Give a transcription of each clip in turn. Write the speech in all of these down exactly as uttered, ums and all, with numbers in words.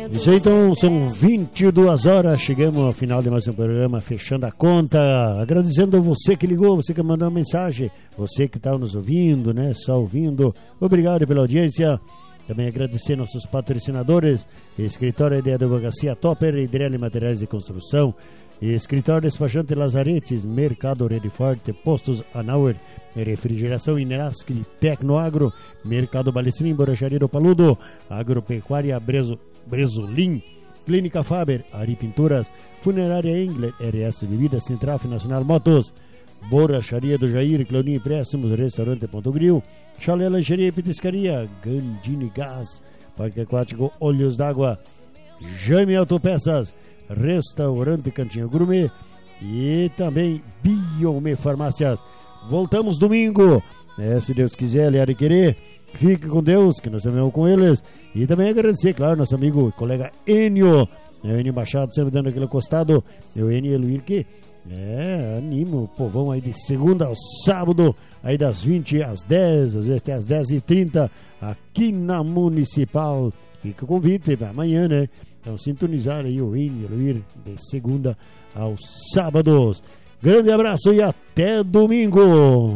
Isso aí, então, são vinte e duas horas, chegamos ao final de mais um programa, fechando a conta, agradecendo a você que ligou, você que mandou uma mensagem, você que está nos ouvindo, né, só ouvindo, obrigado pela audiência. Também agradecer nossos patrocinadores, Escritório de Advocacia Topper, Idrelli Materiais de Construção, Escritório Despachante Lazaretes, Mercado Rede Forte, Postos Anauer, Refrigeração Inerasque, Tecnoagro, Mercado Balestrin, Borracharia do Paludo, Agropecuária Brezo, Bresolim, Clínica Faber, Ari Pinturas, Funerária Engler, R S Bebidas, Central Nacional Motos, Borracharia do Jair, Cloninho Empréstimos, Restaurante Ponto Grill, Chalé Lancheria e Petiscaria, Gandini Gás, Parque Aquático Olhos d'Água, Jaime Autopeças, Restaurante Cantinho Gourmet e também Biome Farmácias. Voltamos domingo, né, se Deus quiser, aliar e querer. Fique com Deus, que nós também com eles. E também agradecer, claro, nosso amigo e colega Enio, né, Enio Machado, sempre dando aquele costado. O Enio Eluir que é, anima o povão aí de segunda ao sábado, aí das vinte às dez, às vezes até às dez e trinta, aqui na Municipal. Fica o convite para amanhã, né? Então sintonizar aí o Enio Eluir de segunda aos sábados. Grande abraço e até domingo!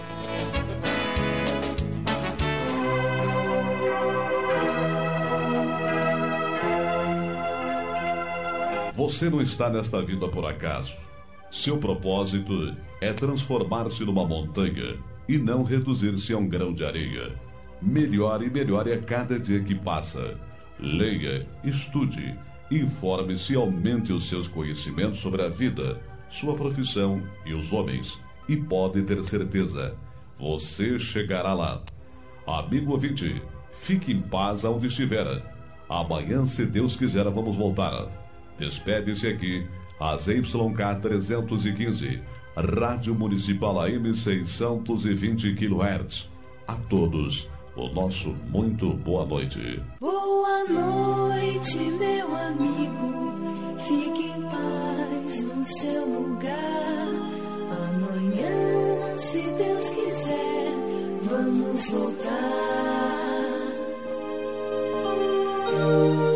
Você não está nesta vida por acaso. Seu propósito é transformar-se numa montanha e não reduzir-se a um grão de areia. Melhore e melhore a cada dia que passa. Leia, estude, informe-se e aumente os seus conhecimentos sobre a vida, sua profissão e os homens. E pode ter certeza, você chegará lá. Amigo ouvinte, fique em paz aonde estiver. Amanhã, se Deus quiser, vamos voltar. Despede-se aqui, a Z Y K trezentos e quinze, Rádio Municipal A M seiscentos e vinte quilohertz. A todos, o nosso muito boa noite. Boa noite, meu amigo. Fique em paz no seu lugar. Amanhã, se Deus quiser, vamos voltar.